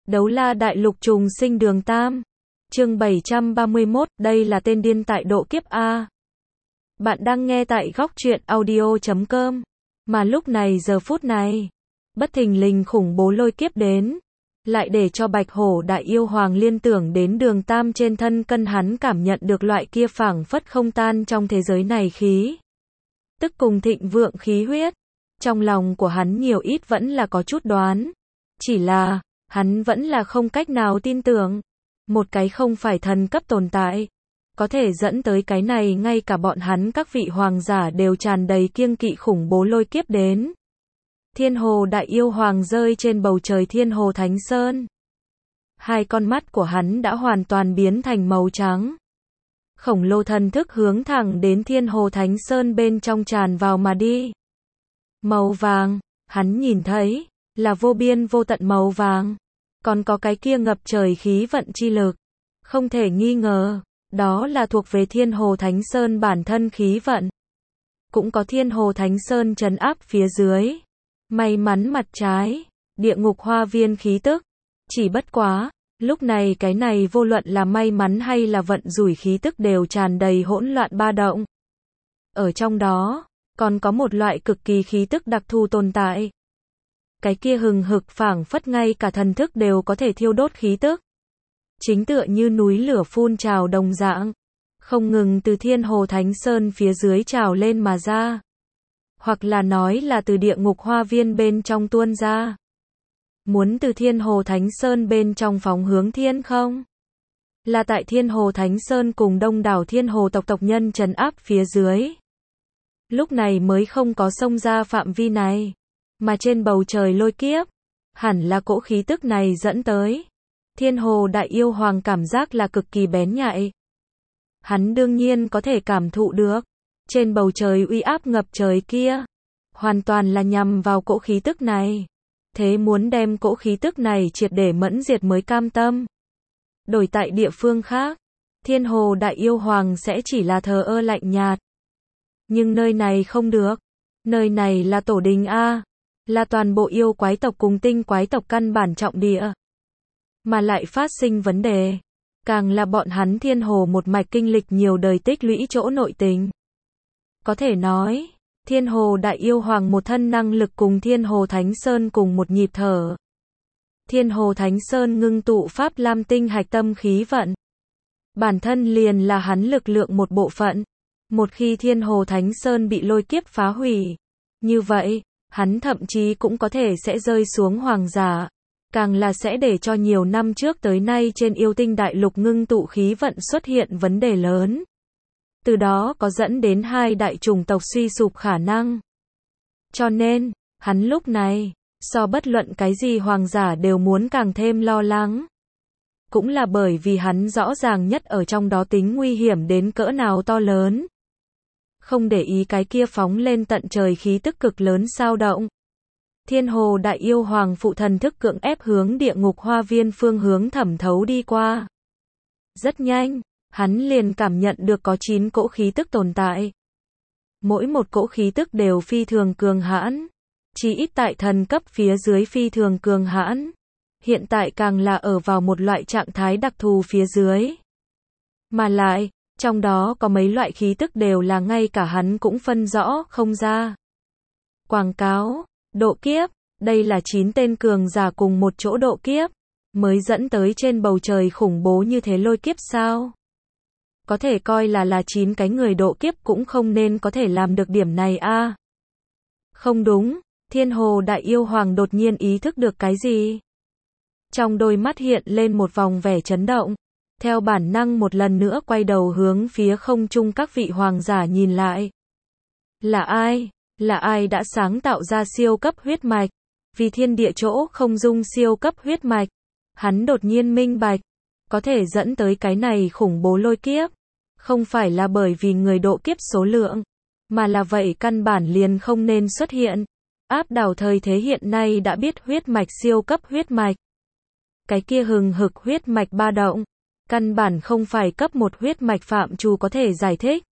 Đấu la đại lục trùng sinh đường Tam. Chương 731, đây là tên điên tại độ kiếp A. Bạn đang nghe tại góc truyện audio.com. Mà lúc này giờ phút này, bất thình lình khủng bố lôi kiếp đến, lại để cho Bạch Hổ đại yêu hoàng liên tưởng đến đường Tam trên thân cân hắn cảm nhận được loại kia phảng phất không tan trong thế giới này khí. Tức cùng thịnh vượng khí huyết. Trong lòng của hắn nhiều ít vẫn là có chút đoán. Chỉ là, hắn vẫn là không cách nào tin tưởng. Một cái không phải thần cấp tồn tại. Có thể dẫn tới cái này ngay cả bọn hắn các vị hoàng giả đều tràn đầy kiêng kỵ khủng bố lôi kiếp đến. Thiên Hồ đại yêu hoàng rơi trên bầu trời Thiên Hồ Thánh Sơn. Hai con mắt của hắn đã hoàn toàn biến thành màu trắng. Khổng lồ thần thức hướng thẳng đến Thiên Hồ Thánh Sơn bên trong tràn vào mà đi. Màu vàng, hắn nhìn thấy, là vô biên vô tận màu vàng. Còn có cái kia ngập trời khí vận chi lực. Không thể nghi ngờ, đó là thuộc về Thiên Hồ Thánh Sơn bản thân khí vận. Cũng có Thiên Hồ Thánh Sơn trấn áp phía dưới. May mắn mặt trái, địa ngục hoa viên khí tức. Chỉ bất quá, lúc này cái này vô luận là may mắn hay là vận rủi khí tức đều tràn đầy hỗn loạn ba động. Ở trong đó, còn có một loại cực kỳ khí tức đặc thù tồn tại. Cái kia hừng hực phảng phất ngay cả thần thức đều có thể thiêu đốt khí tức. Chính tựa như núi lửa phun trào đồng dạng, không ngừng từ Thiên Hồ Thánh Sơn phía dưới trào lên mà ra. Hoặc là nói là từ địa ngục hoa viên bên trong tuôn ra. Muốn từ Thiên Hồ Thánh Sơn bên trong phóng hướng thiên không? Là tại Thiên Hồ Thánh Sơn cùng đông đảo Thiên Hồ tộc nhân trấn áp phía dưới. Lúc này mới không có xông ra phạm vi này. Mà trên bầu trời lôi kiếp, hẳn là cỗ khí tức này dẫn tới. Thiên Hồ đại yêu hoàng cảm giác là cực kỳ bén nhạy. Hắn đương nhiên có thể cảm thụ được. Trên bầu trời uy áp ngập trời kia, hoàn toàn là nhằm vào cỗ khí tức này. Thế muốn đem cỗ khí tức này triệt để mẫn diệt mới cam tâm. Đổi tại địa phương khác, Thiên Hồ đại yêu hoàng sẽ chỉ là thờ ơ lạnh nhạt. Nhưng nơi này không được. Nơi này là tổ đình A. Là toàn bộ yêu quái tộc cùng tinh quái tộc căn bản trọng địa. Mà lại phát sinh vấn đề. Càng là bọn hắn Thiên Hồ một mạch kinh lịch nhiều đời tích lũy chỗ nội tình. Có thể nói, Thiên Hồ đại yêu hoàng một thân năng lực cùng Thiên Hồ Thánh Sơn cùng một nhịp thở. Thiên Hồ Thánh Sơn ngưng tụ Pháp Lam tinh hạch tâm khí vận. Bản thân liền là hắn lực lượng một bộ phận. Một khi Thiên Hồ Thánh Sơn bị lôi kiếp phá hủy, như vậy, hắn thậm chí cũng có thể sẽ rơi xuống hoàng giả. Càng là sẽ để cho nhiều năm trước tới nay trên yêu tinh đại lục ngưng tụ khí vận xuất hiện vấn đề lớn. Từ đó có dẫn đến hai đại chủng tộc suy sụp khả năng. Cho nên, hắn lúc này, so bất luận cái gì hoàng giả đều muốn càng thêm lo lắng. Cũng là bởi vì hắn rõ ràng nhất ở trong đó tính nguy hiểm đến cỡ nào to lớn. Không để ý cái kia phóng lên tận trời khí tức cực lớn sao động. Thiên Hồ đại yêu hoàng phụ thần thức cưỡng ép hướng địa ngục hoa viên phương hướng thẩm thấu đi qua. Rất nhanh, hắn liền cảm nhận được có 9 cỗ khí tức tồn tại. Mỗi một cỗ khí tức đều phi thường cường hãn. Chỉ ít tại thần cấp phía dưới phi thường cường hãn. Hiện tại càng là ở vào một loại trạng thái đặc thù phía dưới. Mà lại, trong đó có mấy loại khí tức đều là ngay cả hắn cũng phân rõ không ra. Quảng cáo, độ kiếp, đây là 9 tên cường giả cùng một chỗ độ kiếp, mới dẫn tới trên bầu trời khủng bố như thế lôi kiếp sao? Có thể coi là 9 cái người độ kiếp cũng không nên có thể làm được điểm này a. Không đúng, Thiên Hồ đại yêu hoàng đột nhiên ý thức được cái gì? Trong đôi mắt hiện lên một vòng vẻ chấn động. Theo bản năng một lần nữa quay đầu hướng phía không trung các vị hoàng giả nhìn lại. Là ai? Là ai đã sáng tạo ra siêu cấp huyết mạch? Vì thiên địa chỗ không dung siêu cấp huyết mạch. Hắn đột nhiên minh bạch. Có thể dẫn tới cái này khủng bố lôi kiếp. Không phải là bởi vì người độ kiếp số lượng. Mà là vậy căn bản liền không nên xuất hiện. Áp đảo thời thế hiện nay đã biết huyết mạch siêu cấp huyết mạch. Cái kia hừng hực huyết mạch ba động. Căn bản không phải cấp một huyết mạch phạm trù có thể giải thích.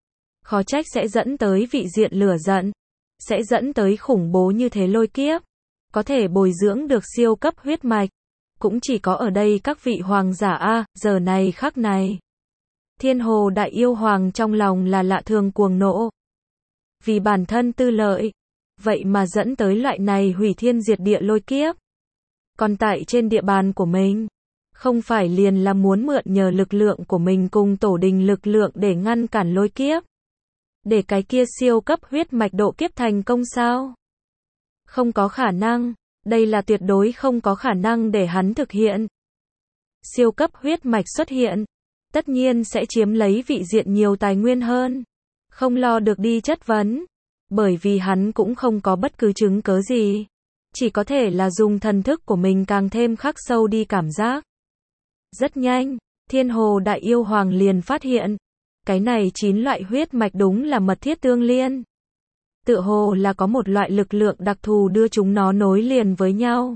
Khó trách sẽ dẫn tới vị diện lửa giận. Sẽ dẫn tới khủng bố như thế lôi kiếp. Có thể bồi dưỡng được siêu cấp huyết mạch. cũng chỉ có ở đây các vị hoàng giả a, giờ này khắc này. Thiên Hồ Đại Yêu Hoàng trong lòng là lạ thường cuồng nộ. Vì bản thân tư lợi, vậy mà dẫn tới loại này hủy thiên diệt địa lôi kiếp. Còn tại trên địa bàn của mình, không phải liền là muốn mượn nhờ lực lượng của mình cùng tổ đình lực lượng để ngăn cản lôi kiếp. Để cái kia siêu cấp huyết mạch độ kiếp thành công sao? Không có khả năng, đây là tuyệt đối không có khả năng để hắn thực hiện. Siêu cấp huyết mạch xuất hiện, tất nhiên sẽ chiếm lấy vị diện nhiều tài nguyên hơn. Không lo được đi chất vấn, bởi vì hắn cũng không có bất cứ chứng cớ gì. Chỉ có thể là dùng thần thức của mình càng thêm khắc sâu đi cảm giác. Rất nhanh, Thiên Hồ Đại Yêu Hoàng liền phát hiện, cái này 9 loại huyết mạch đúng là mật thiết tương liên. Tựa hồ là có một loại lực lượng đặc thù đưa chúng nó nối liền với nhau.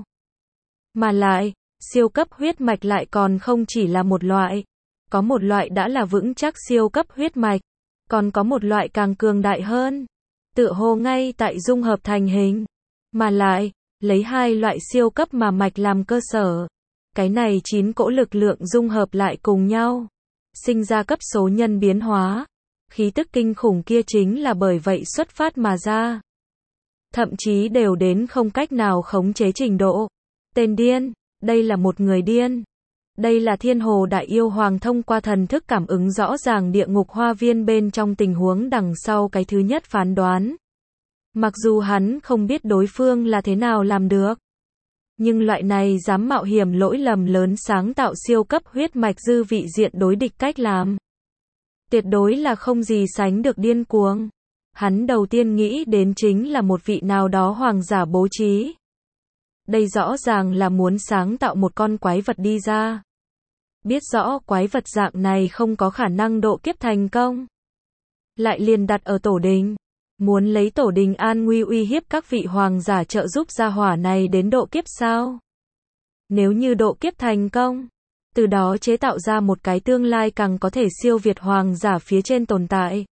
Mà lại, siêu cấp huyết mạch lại còn không chỉ là một loại. Có một loại đã là vững chắc siêu cấp huyết mạch, còn có một loại càng cường đại hơn. Tựa hồ ngay tại dung hợp thành hình. Mà lại, lấy 2 loại siêu cấp mà mạch làm cơ sở. Cái này 9 cỗ lực lượng dung hợp lại cùng nhau. Sinh ra cấp số nhân biến hóa. Khí tức kinh khủng kia chính là bởi vậy xuất phát mà ra. Thậm chí đều đến không cách nào khống chế trình độ. Tên điên, đây là một người điên. Đây là Thiên Hồ Đại Yêu Hoàng thông qua thần thức cảm ứng rõ ràng địa ngục hoa viên bên trong tình huống đằng sau cái thứ nhất phán đoán. Mặc dù hắn không biết đối phương là thế nào làm được. Nhưng loại này dám mạo hiểm lỗi lầm lớn sáng tạo siêu cấp huyết mạch dư vị diện đối địch cách làm. Tuyệt đối là không gì sánh được điên cuồng. Hắn đầu tiên nghĩ đến chính là một vị nào đó hoàng giả bố trí. Đây rõ ràng là muốn sáng tạo một con quái vật đi ra. Biết rõ quái vật dạng này không có khả năng độ kiếp thành công. Lại liền đặt ở tổ đình. Muốn lấy tổ đình an nguy uy hiếp các vị hoàng giả trợ giúp gia hỏa này đến độ kiếp sao? Nếu như độ kiếp thành công, từ đó chế tạo ra một cái tương lai càng có thể siêu việt hoàng giả phía trên tồn tại.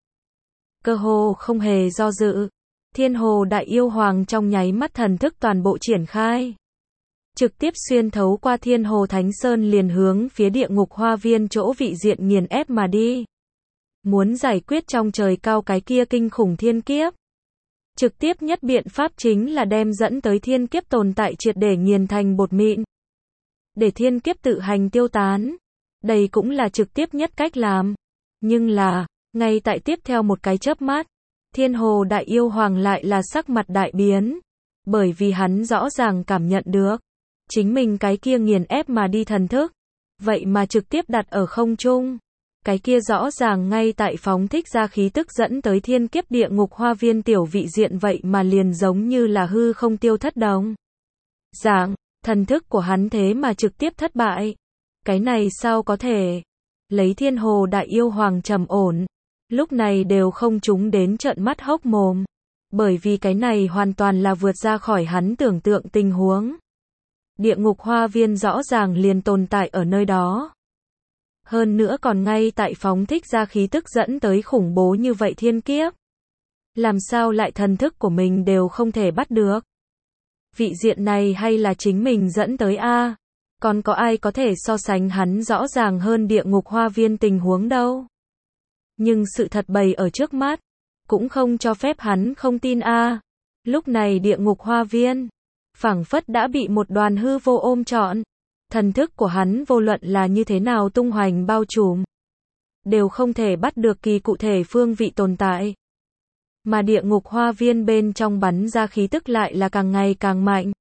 Cơ hồ không hề do dự. Thiên Hồ Đại Yêu Hoàng trong nháy mắt thần thức toàn bộ triển khai. Trực tiếp xuyên thấu qua Thiên Hồ Thánh Sơn liền hướng phía địa ngục hoa viên chỗ vị diện nghiền ép mà đi. Muốn giải quyết trong trời cao cái kia kinh khủng thiên kiếp. Trực tiếp nhất biện pháp chính là đem dẫn tới thiên kiếp tồn tại triệt để nghiền thành bột mịn. Để thiên kiếp tự hành tiêu tán. Đây cũng là trực tiếp nhất cách làm. Nhưng là, ngay tại tiếp theo một cái chớp mắt, Thiên Hồ Đại Yêu Hoàng lại là sắc mặt đại biến. Bởi vì hắn rõ ràng cảm nhận được. Chính mình cái kia nghiền ép mà đi thần thức. Vậy mà trực tiếp đặt ở không trung. Cái kia rõ ràng ngay tại phóng thích ra khí tức dẫn tới thiên kiếp địa ngục hoa viên tiểu vị diện vậy mà liền giống như là hư không tiêu thất đồng. Dạng, thần thức của hắn thế mà trực tiếp thất bại. Cái này sao có thể? Lấy Thiên Hồ Đại Yêu Hoàng trầm ổn. Lúc này đều không trúng đến trợn mắt hốc mồm. Bởi vì cái này hoàn toàn là vượt ra khỏi hắn tưởng tượng tình huống. Địa ngục hoa viên rõ ràng liền tồn tại ở nơi đó. Hơn nữa còn ngay tại phóng thích ra khí tức dẫn tới khủng bố như vậy thiên kiếp. Làm sao lại thần thức của mình đều không thể bắt được? Vị diện này hay là chính mình dẫn tới a? Còn có ai có thể so sánh hắn rõ ràng hơn địa ngục hoa viên tình huống đâu? Nhưng sự thật bày ở trước mắt, cũng không cho phép hắn không tin a. Lúc này địa ngục hoa viên, phảng phất đã bị một đoàn hư vô ôm trọn. Thần thức của hắn vô luận là như thế nào tung hoành bao trùm, đều không thể bắt được kỳ cụ thể phương vị tồn tại. Mà địa ngục hoa viên bên trong bắn ra khí tức lại là càng ngày càng mạnh.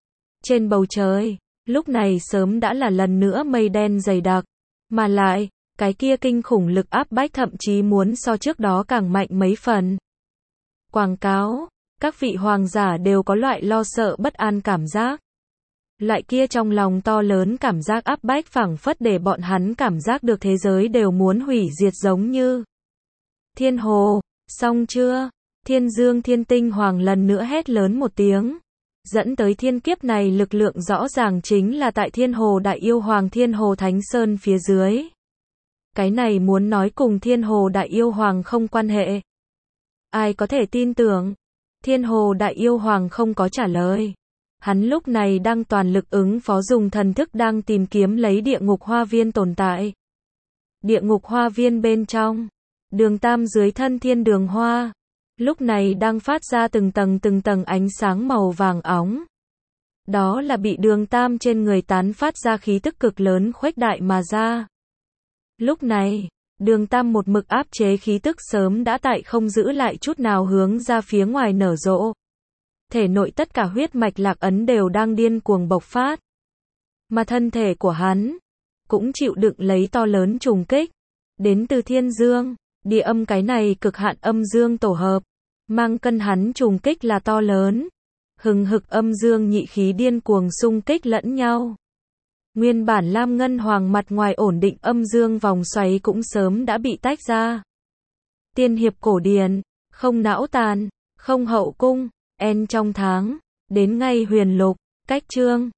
Trên bầu trời, lúc này sớm đã là lần nữa mây đen dày đặc. Mà lại, cái kia kinh khủng lực áp bách thậm chí muốn so trước đó càng mạnh mấy phần. Quảng cáo, các vị hoàng giả đều có loại lo sợ bất an cảm giác. Loại kia trong lòng to lớn cảm giác áp bách phảng phất để bọn hắn cảm giác được thế giới đều muốn hủy diệt giống như. Thiên Hồ, xong chưa? Thiên Dương Thiên Tinh Hoàng lần nữa hét lớn một tiếng. Dẫn tới thiên kiếp này lực lượng rõ ràng chính là tại Thiên Hồ Đại Yêu Hoàng Thiên Hồ Thánh Sơn phía dưới. Cái này muốn nói cùng Thiên Hồ Đại Yêu Hoàng không quan hệ. Ai có thể tin tưởng? Thiên Hồ Đại Yêu Hoàng không có trả lời. Hắn lúc này đang toàn lực ứng phó dùng thần thức đang tìm kiếm lấy địa ngục hoa viên tồn tại. Địa ngục hoa viên bên trong, đường Tam dưới thân thiên đường hoa, lúc này đang phát ra từng tầng ánh sáng màu vàng óng. Đó là bị đường Tam trên người tán phát ra khí tức cực lớn khuếch đại mà ra. Lúc này, đường Tam một mực áp chế khí tức sớm đã tại không giữ lại chút nào hướng ra phía ngoài nở rộ. Thể nội tất cả huyết mạch lạc ấn đều đang điên cuồng bộc phát. Mà thân thể của hắn cũng chịu đựng lấy to lớn trùng kích. Đến từ thiên dương, địa âm cái này cực hạn âm dương tổ hợp. Mang cân hắn trùng kích là to lớn. Hừng hực âm dương nhị khí điên cuồng xung kích lẫn nhau. Nguyên bản lam ngân hoàng mặt ngoài ổn định âm dương vòng xoáy cũng sớm đã bị tách ra. Tiên hiệp cổ điển, không não tàn, không hậu cung, en trong tháng, đến ngay huyền lục, cách chương.